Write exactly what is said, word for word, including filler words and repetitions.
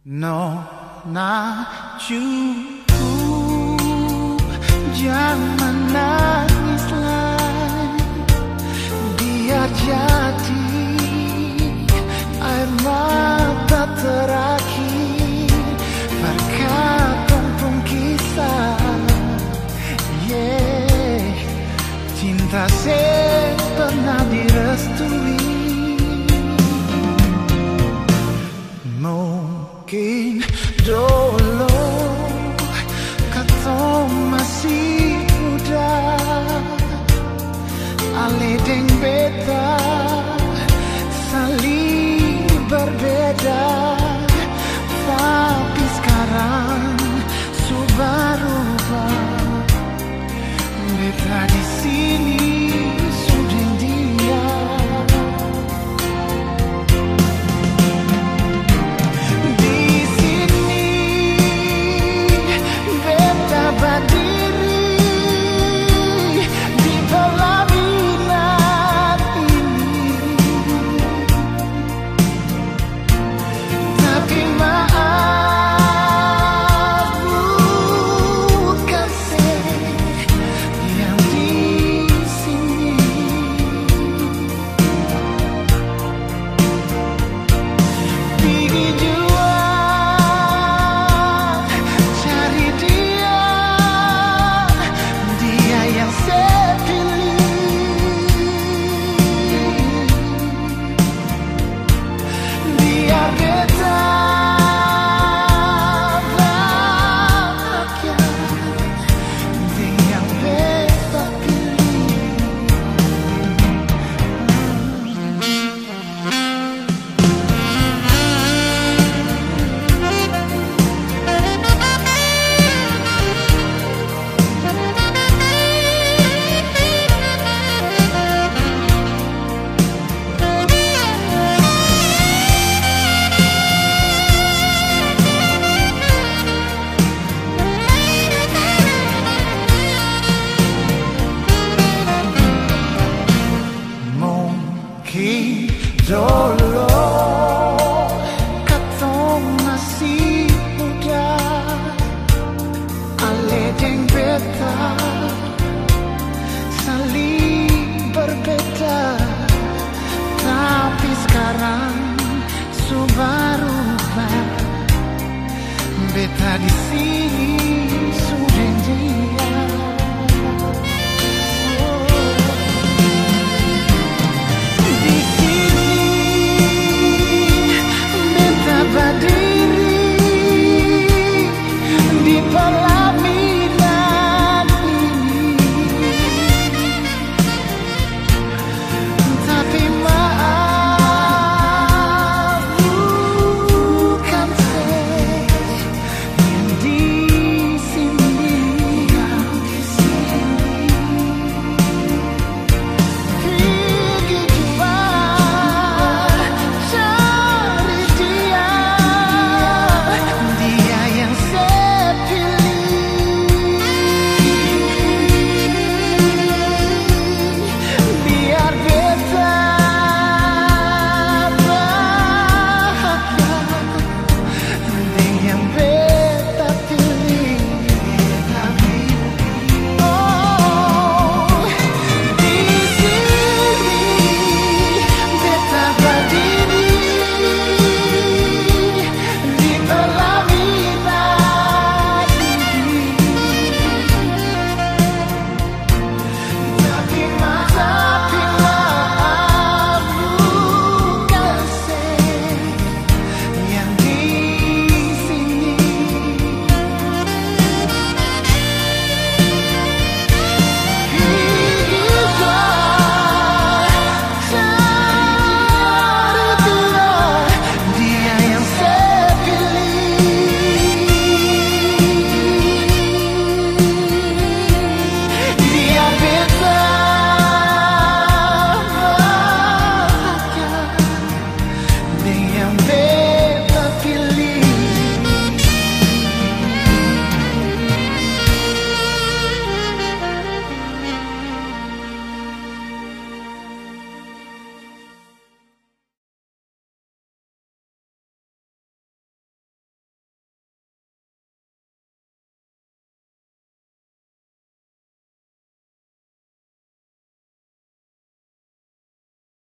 Nona cukup, jangan nangis lagi. Biar jadi air mata terakhir berkatumpung kisah. Yeah, cinta saya pernah direstui. Mungkin dulu katong masih muda, ale deng beta saling berbeda. Tapi sekarang sudah berubah, beta di sini sudah dia. Dulu katong masih muda, ale deng beta saling berbeda. Tapi sekarang sudah berubah, beta di sini sudah dia. Berdiri di